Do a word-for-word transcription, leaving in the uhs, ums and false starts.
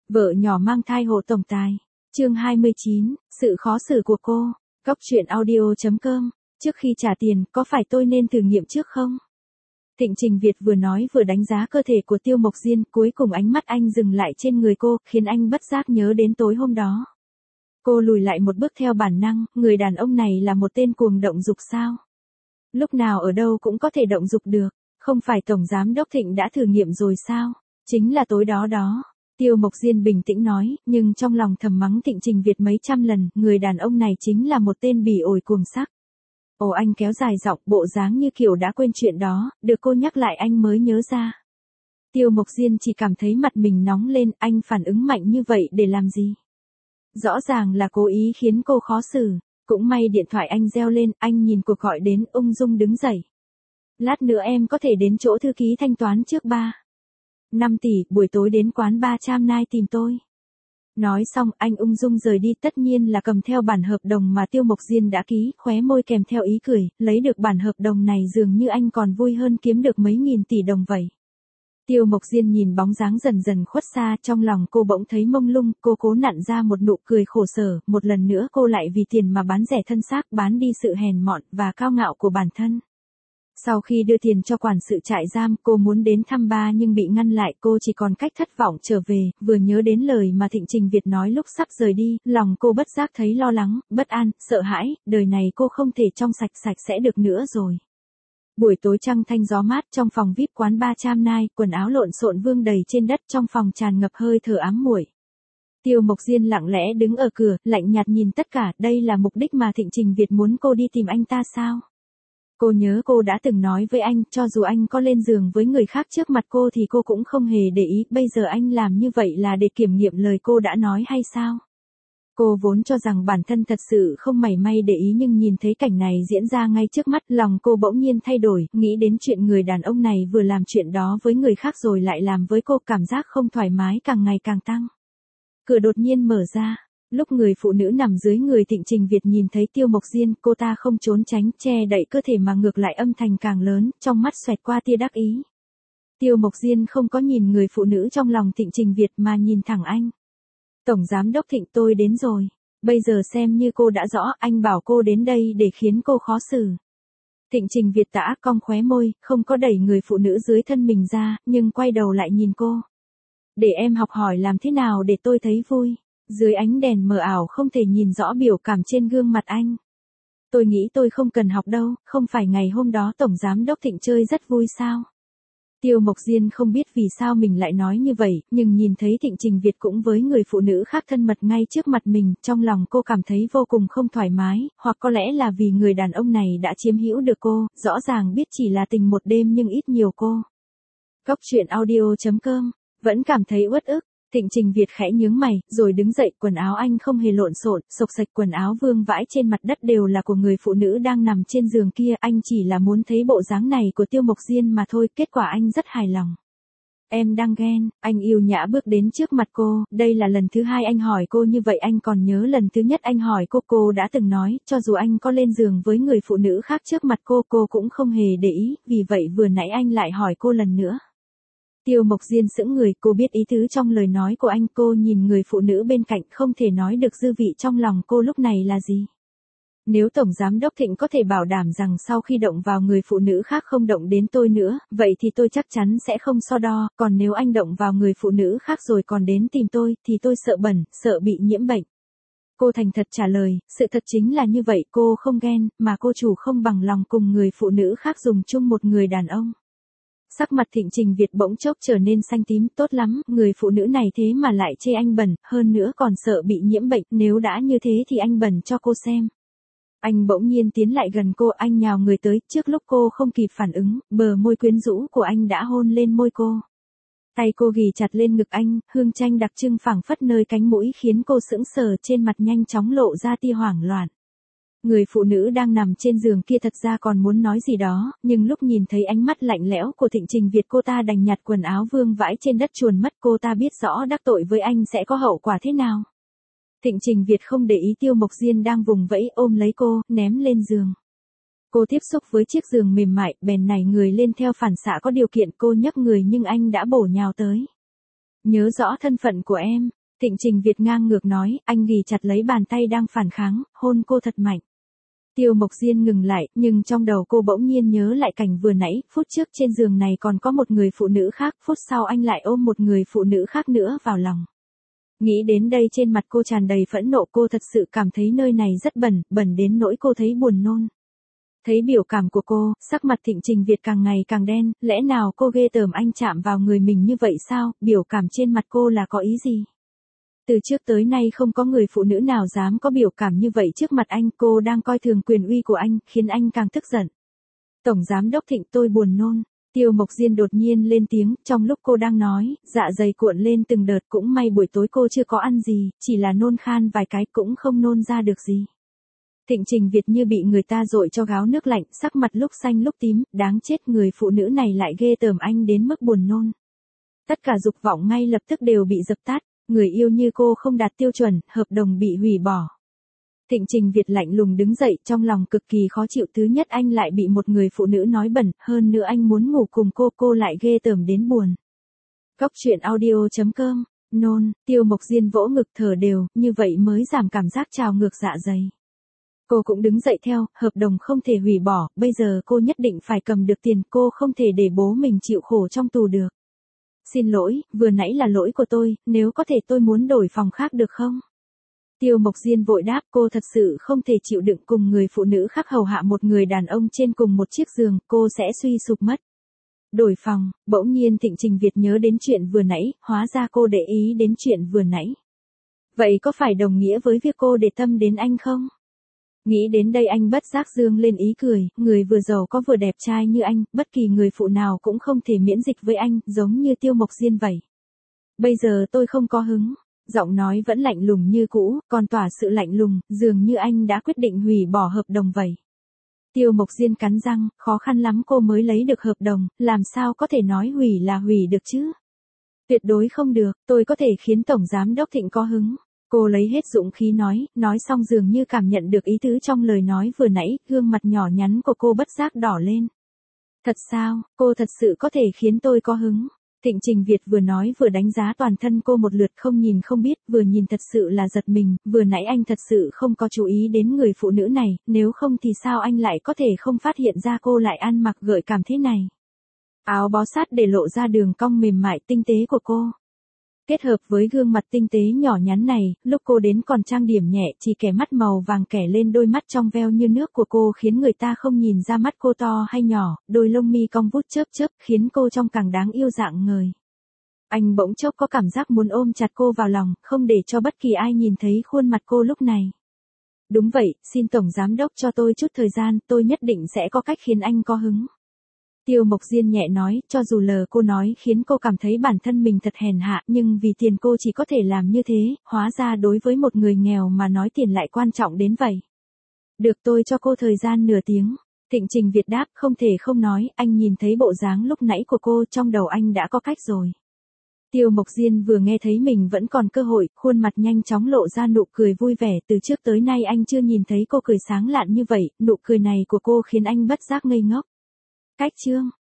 Vợ nhỏ mang thai hộ tổng tài. Chương hai mươi chín, sự khó xử của cô. Cóc truyện audio chấm com. Trước khi trả tiền, có phải tôi nên thử nghiệm trước không? Thịnh Trình Việt vừa nói vừa đánh giá cơ thể của Tiêu Mộc Diên, cuối cùng ánh mắt anh dừng lại trên người cô, khiến anh bất giác nhớ đến tối hôm đó. Cô lùi lại một bước theo bản năng, người đàn ông này là một tên cuồng động dục sao? Lúc nào ở đâu cũng có thể động dục được, không phải Tổng Giám Đốc Thịnh đã thử nghiệm rồi sao? Chính là tối đó đó. Tiêu Mộc Diên bình tĩnh nói, nhưng trong lòng thầm mắng Thịnh Trình Việt mấy trăm lần, người đàn ông này chính là một tên bỉ ổi cuồng sắc. Ồ, anh kéo dài giọng, bộ dáng như kiểu đã quên chuyện đó, được cô nhắc lại anh mới nhớ ra. Tiêu Mộc Diên chỉ cảm thấy mặt mình nóng lên, anh phản ứng mạnh như vậy để làm gì? Rõ ràng là cố ý khiến cô khó xử. Cũng may điện thoại anh reo lên, anh nhìn cuộc gọi đến, ung dung đứng dậy. Lát nữa em có thể đến chỗ thư ký thanh toán trước ba. năm tỷ, buổi tối đến quán ba Tram Nai tìm tôi. Nói xong, anh ung dung rời đi, tất nhiên là cầm theo bản hợp đồng mà Tiêu Mộc Diên đã ký, khóe môi kèm theo ý cười, lấy được bản hợp đồng này dường như anh còn vui hơn kiếm được mấy nghìn tỷ đồng vậy. Tiêu Mộc Diên nhìn bóng dáng dần dần khuất xa, trong lòng cô bỗng thấy mông lung, cô cố nặn ra một nụ cười khổ sở, một lần nữa cô lại vì tiền mà bán rẻ thân xác, bán đi sự hèn mọn và cao ngạo của bản thân. Sau khi đưa tiền cho quản sự trại giam, cô muốn đến thăm ba nhưng bị ngăn lại, cô chỉ còn cách thất vọng trở về, vừa nhớ đến lời mà Thịnh Trình Việt nói lúc sắp rời đi, lòng cô bất giác thấy lo lắng, bất an, sợ hãi, đời này cô không thể trong sạch sạch sẽ được nữa rồi. Buổi tối trăng thanh gió mát trong phòng vi ai pi quán ba Tram Nai, quần áo lộn xộn vương đầy trên đất, trong phòng tràn ngập hơi thở ám muội. Tiêu Mộc Diên lặng lẽ đứng ở cửa, lạnh nhạt nhìn tất cả, đây là mục đích mà Thịnh Trình Việt muốn cô đi tìm anh ta sao? Cô nhớ cô đã từng nói với anh, cho dù anh có lên giường với người khác trước mặt cô thì cô cũng không hề để ý, bây giờ anh làm như vậy là để kiểm nghiệm lời cô đã nói hay sao? Cô vốn cho rằng bản thân thật sự không mảy may để ý nhưng nhìn thấy cảnh này diễn ra ngay trước mắt, lòng cô bỗng nhiên thay đổi, nghĩ đến chuyện người đàn ông này vừa làm chuyện đó với người khác rồi lại làm với cô, cảm giác không thoải mái càng ngày càng tăng. Cửa đột nhiên mở ra, lúc người phụ nữ nằm dưới người Thịnh Trình Việt nhìn thấy Tiêu Mộc Diên, cô ta không trốn tránh, che đậy cơ thể mà ngược lại âm thanh càng lớn, trong mắt xoẹt qua tia đắc ý. Tiêu Mộc Diên không có nhìn người phụ nữ trong lòng Thịnh Trình Việt mà nhìn thẳng anh. Tổng Giám Đốc Thịnh, tôi đến rồi. Bây giờ xem như cô đã rõ, anh bảo cô đến đây để khiến cô khó xử. Thịnh Trình Việt tả cong khóe môi, không có đẩy người phụ nữ dưới thân mình ra, nhưng quay đầu lại nhìn cô. Để em học hỏi làm thế nào để tôi thấy vui. Dưới ánh đèn mờ ảo không thể nhìn rõ biểu cảm trên gương mặt anh. Tôi nghĩ tôi không cần học đâu, không phải ngày hôm đó Tổng Giám Đốc Thịnh chơi rất vui sao? Tiêu Mộc Diên không biết vì sao mình lại nói như vậy, nhưng nhìn thấy Thịnh Trình Việt cũng với người phụ nữ khác thân mật ngay trước mặt mình, trong lòng cô cảm thấy vô cùng không thoải mái, hoặc có lẽ là vì người đàn ông này đã chiếm hữu được cô, rõ ràng biết chỉ là tình một đêm nhưng ít nhiều cô. Cóc truyện audio chấm com, vẫn cảm thấy uất ức. Thịnh Trình Việt khẽ nhướng mày, rồi đứng dậy, quần áo anh không hề lộn xộn, xộc xạch quần áo vương vãi trên mặt đất đều là của người phụ nữ đang nằm trên giường kia, anh chỉ là muốn thấy bộ dáng này của Tiêu Mộc Diên mà thôi, kết quả anh rất hài lòng. Em đang ghen, anh yêu nhã bước đến trước mặt cô, đây là lần thứ hai anh hỏi cô như vậy, anh còn nhớ lần thứ nhất anh hỏi cô, cô đã từng nói, cho dù anh có lên giường với người phụ nữ khác trước mặt cô, cô cũng không hề để ý, vì vậy vừa nãy anh lại hỏi cô lần nữa. Tiêu Mộc Diên sững người, cô biết ý tứ trong lời nói của anh, cô nhìn người phụ nữ bên cạnh, không thể nói được dư vị trong lòng cô lúc này là gì. Nếu Tổng Giám Đốc Thịnh có thể bảo đảm rằng sau khi động vào người phụ nữ khác không động đến tôi nữa, vậy thì tôi chắc chắn sẽ không so đo, còn nếu anh động vào người phụ nữ khác rồi còn đến tìm tôi, thì tôi sợ bẩn, sợ bị nhiễm bệnh. Cô thành thật trả lời, sự thật chính là như vậy, cô không ghen, mà cô chủ không bằng lòng cùng người phụ nữ khác dùng chung một người đàn ông. Sắc mặt Thịnh Trình Việt bỗng chốc trở nên xanh tím, tốt lắm, người phụ nữ này thế mà lại chê anh bẩn, hơn nữa còn sợ bị nhiễm bệnh, nếu đã như thế thì anh bẩn cho cô xem. Anh bỗng nhiên tiến lại gần cô, anh nhào người tới, trước lúc cô không kịp phản ứng, bờ môi quyến rũ của anh đã hôn lên môi cô. Tay cô ghì chặt lên ngực anh, hương chanh đặc trưng phảng phất nơi cánh mũi khiến cô sững sờ, trên mặt nhanh chóng lộ ra tia hoảng loạn. Người phụ nữ đang nằm trên giường kia thật ra còn muốn nói gì đó, nhưng lúc nhìn thấy ánh mắt lạnh lẽo của Thịnh Trình Việt cô ta đành nhặt quần áo vương vãi trên đất chuồn mất, cô ta biết rõ đắc tội với anh sẽ có hậu quả thế nào. Thịnh Trình Việt không để ý Tiêu Mộc Diên đang vùng vẫy, ôm lấy cô, ném lên giường. Cô tiếp xúc với chiếc giường mềm mại, bèn nảy người lên theo phản xạ có điều kiện, cô nhấc người nhưng anh đã bổ nhào tới. Nhớ rõ thân phận của em, Thịnh Trình Việt ngang ngược nói, anh ghì chặt lấy bàn tay đang phản kháng, hôn cô thật mạnh. Tiêu Mộc Diên ngừng lại, nhưng trong đầu cô bỗng nhiên nhớ lại cảnh vừa nãy, phút trước trên giường này còn có một người phụ nữ khác, phút sau anh lại ôm một người phụ nữ khác nữa vào lòng. Nghĩ đến đây trên mặt cô tràn đầy phẫn nộ, cô thật sự cảm thấy nơi này rất bẩn, bẩn đến nỗi cô thấy buồn nôn. Thấy biểu cảm của cô, sắc mặt Thịnh Trình Việt càng ngày càng đen, lẽ nào cô ghê tởm anh chạm vào người mình như vậy sao, biểu cảm trên mặt cô là có ý gì? Từ trước tới nay không có người phụ nữ nào dám có biểu cảm như vậy trước mặt anh, cô đang coi thường quyền uy của anh, khiến anh càng tức giận. Tổng giám đốc Thịnh, tôi buồn nôn. Tiêu Mộc Diên đột nhiên lên tiếng, trong lúc cô đang nói, dạ dày cuộn lên từng đợt, cũng may buổi tối cô chưa có ăn gì, chỉ là nôn khan vài cái cũng không nôn ra được gì. Thịnh Trình Việt như bị người ta dội cho gáo nước lạnh, sắc mặt lúc xanh lúc tím, đáng chết, người phụ nữ này lại ghê tởm anh đến mức buồn nôn. Tất cả dục vọng ngay lập tức đều bị dập tắt, người yêu như cô không đạt tiêu chuẩn, hợp đồng bị hủy bỏ. Thịnh Trình Việt lạnh lùng đứng dậy, trong lòng cực kỳ khó chịu, thứ nhất anh lại bị một người phụ nữ nói bẩn, hơn nữa anh muốn ngủ cùng cô, cô lại ghê tởm đến buồn. Góc truyện audio chấm com, nôn, Tiêu Mộc Diên vỗ ngực thở đều, như vậy mới giảm cảm giác trào ngược dạ dày. Cô cũng đứng dậy theo, hợp đồng không thể hủy bỏ, bây giờ cô nhất định phải cầm được tiền, cô không thể để bố mình chịu khổ trong tù được. Xin lỗi, vừa nãy là lỗi của tôi, nếu có thể tôi muốn đổi phòng khác được không? Tiêu Mộc Diên vội đáp, cô thật sự không thể chịu đựng cùng người phụ nữ khác hầu hạ một người đàn ông trên cùng một chiếc giường, cô sẽ suy sụp mất. Đổi phòng, bỗng nhiên Thịnh Trình Việt nhớ đến chuyện vừa nãy, hóa ra cô để ý đến chuyện vừa nãy. Vậy có phải đồng nghĩa với việc cô để tâm đến anh không? Nghĩ đến đây anh bất giác dương lên ý cười, người vừa giàu có vừa đẹp trai như anh, bất kỳ người phụ nào cũng không thể miễn dịch với anh, giống như Tiêu Mộc Diên vậy. Bây giờ tôi không có hứng, giọng nói vẫn lạnh lùng như cũ, còn tỏa sự lạnh lùng, dường như anh đã quyết định hủy bỏ hợp đồng vậy. Tiêu Mộc Diên cắn răng, khó khăn lắm cô mới lấy được hợp đồng, làm sao có thể nói hủy là hủy được chứ? Tuyệt đối không được, tôi có thể khiến Tổng Giám Đốc Thịnh có hứng. Cô lấy hết dũng khí nói, nói xong dường như cảm nhận được ý tứ trong lời nói vừa nãy, gương mặt nhỏ nhắn của cô bất giác đỏ lên. Thật sao, cô thật sự có thể khiến tôi có hứng. Thịnh Trình Việt vừa nói vừa đánh giá toàn thân cô một lượt, không nhìn không biết, vừa nhìn thật sự là giật mình, vừa nãy anh thật sự không có chú ý đến người phụ nữ này, nếu không thì sao anh lại có thể không phát hiện ra cô lại ăn mặc gợi cảm thế này. Áo bó sát để lộ ra đường cong mềm mại tinh tế của cô. Kết hợp với gương mặt tinh tế nhỏ nhắn này, lúc cô đến còn trang điểm nhẹ, chỉ kẻ mắt màu vàng kẻ lên đôi mắt trong veo như nước của cô khiến người ta không nhìn ra mắt cô to hay nhỏ, đôi lông mi cong vút chớp chớp khiến cô trông càng đáng yêu rạng ngời. Anh bỗng chốc có cảm giác muốn ôm chặt cô vào lòng, không để cho bất kỳ ai nhìn thấy khuôn mặt cô lúc này. Đúng vậy, xin Tổng Giám Đốc cho tôi chút thời gian, tôi nhất định sẽ có cách khiến anh có hứng. Tiêu Mộc Diên nhẹ nói, cho dù lời cô nói khiến cô cảm thấy bản thân mình thật hèn hạ, nhưng vì tiền cô chỉ có thể làm như thế, hóa ra đối với một người nghèo mà nói tiền lại quan trọng đến vậy. Được, tôi cho cô thời gian nửa tiếng. Thịnh Trình Việt đáp, không thể không nói, anh nhìn thấy bộ dáng lúc nãy của cô, trong đầu anh đã có cách rồi. Tiêu Mộc Diên vừa nghe thấy mình vẫn còn cơ hội, khuôn mặt nhanh chóng lộ ra nụ cười vui vẻ, từ trước tới nay anh chưa nhìn thấy cô cười sáng lạn như vậy, nụ cười này của cô khiến anh bất giác ngây ngốc. Cách chương